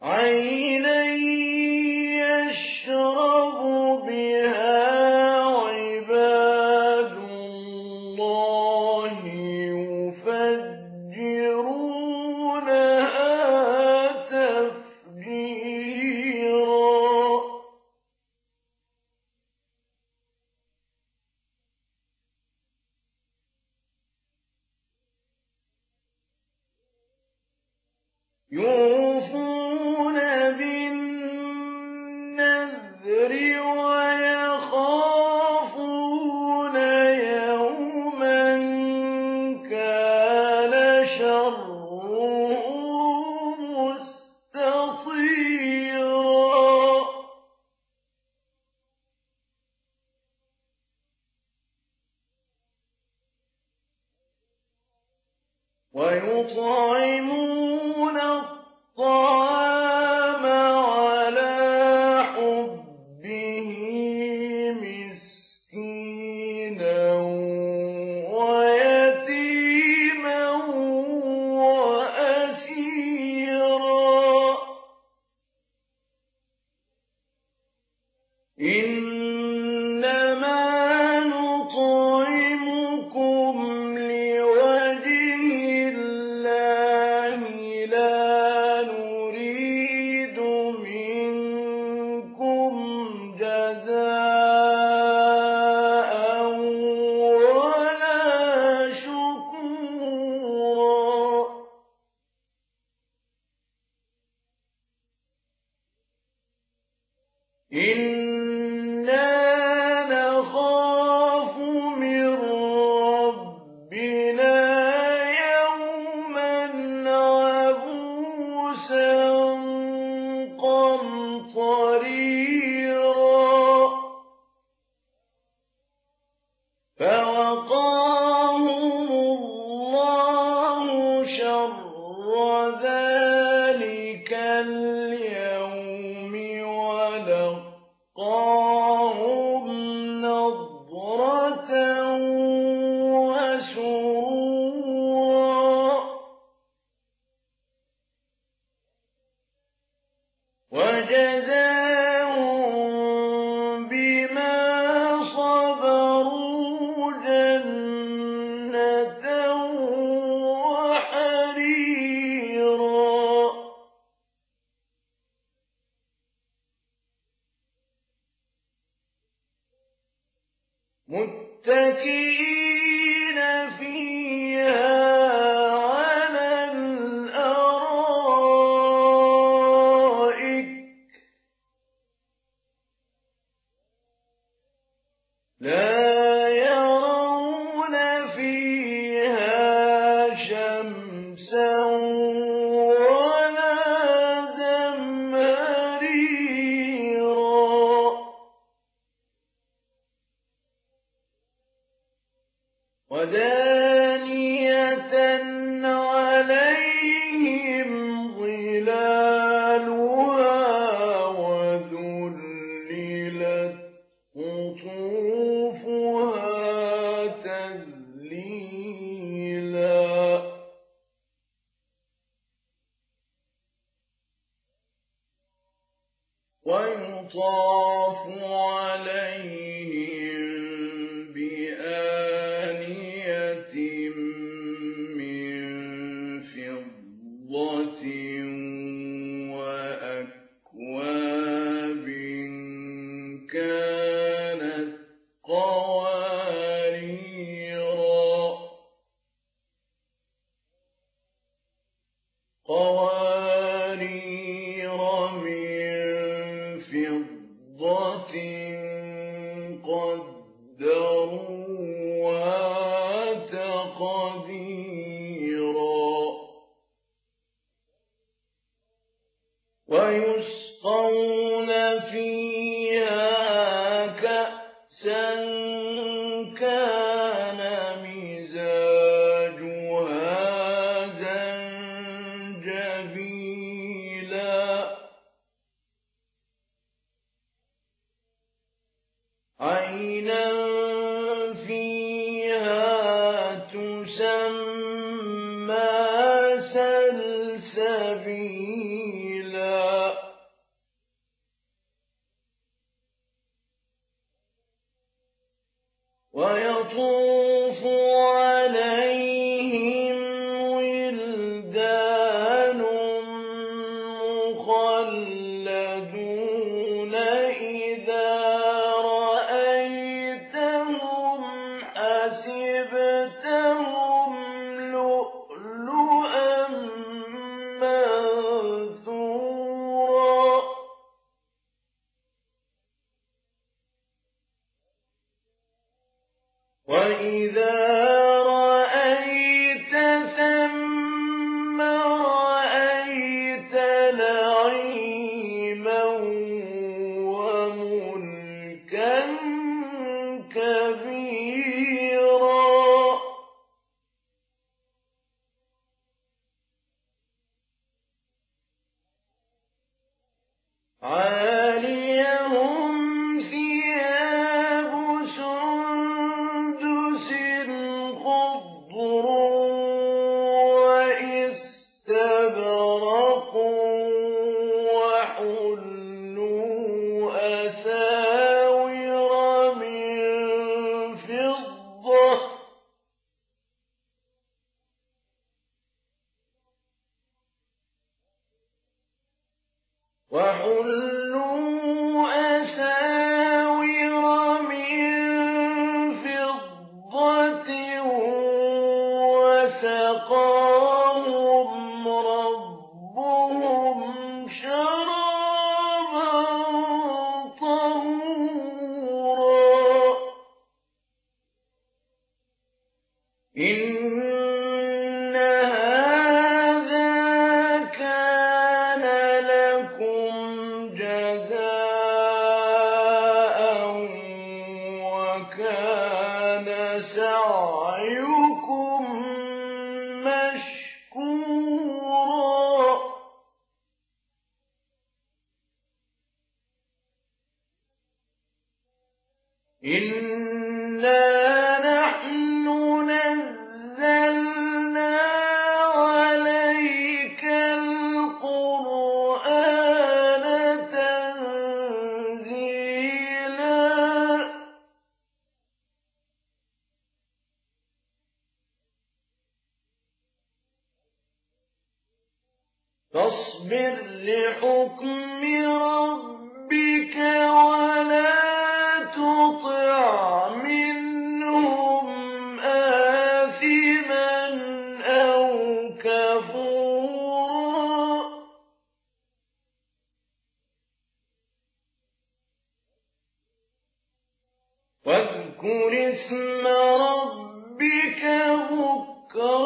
عَيْنًا يَشْرَبُ بِهَا عِبَادُ اللَّهِ يُفَجِّرُونَهَا تَفْجِيرًا. يُوفُونَ بِالنَّذْرِ وَيَخَافُونَ يَوْمًا كَانَ شَرُّهُ مُسْتَطِيرًا. وَيُطْعِمُونَ الطَّعَامَ عَلَىٰ حُبِّهِ مِسْكِينًا وَيَتِيمًا وَأَسِيرًا. إِنَّمَا نُطْعِمُكُمْ لِوَجْهِ اللَّهِ لَا نُرِيدُ مِنكُمْ جَزَاءً وَلَا شُكُورًا. إِنَّا نَخَافُ مِن رَّبِّنَا يَوْمًا عَبُوسًا قَمْطَرِيرًا. فَوَقَاهُمُ اللَّهُ شَرَّ ذَٰلِكَ الْيَوْمِ وَلَقَّاهُمْ نَضْرَةً وَسُرُورًا. وَجَزَاهُم بِمَا صَبَرُوا جَنَّةً وَحَرِيرًا. مُتَّكِئِينَ فِيهَا عَلَى الْأَرَائِكِ لَا يَرَوْنَ فِيهَا شَمْسًا وَلَا زَمْهَرِيرًا. وَدَانِيَةً عَلَيْهِمْ ظِلَالُهَا وَذُلِّلَتْ قُطُوفُهَا تَذْلِيلًا. وَيُطَافُ عَلَيْهِم بِآنِيَةٍ مِّن فِضَّةٍ وَأَكْوَابٍ كَانَتْ قَوَارِيرَ مِن فِضَّةٍ قَدَّرُوهَا تَقْدِيرًا. وَيُسْقَوْنَ فِيهَا كَأْسًا كَانَ مِزَاجُهَا زَنجَبِيلًا. عاليهم ثياب سندس خضر واستبرق وحلوا أساور من فضة وسقاهم ربهم شرابا طهورا إن هذا كان لكم جزاء وكان سعيكم مشكورا إنا نحن نزلنا عليك القرآن تنزيلا فاصبر لحكم ربك ولا تطع منهم آثما أو كفورا واذكر اسم ربك بكرة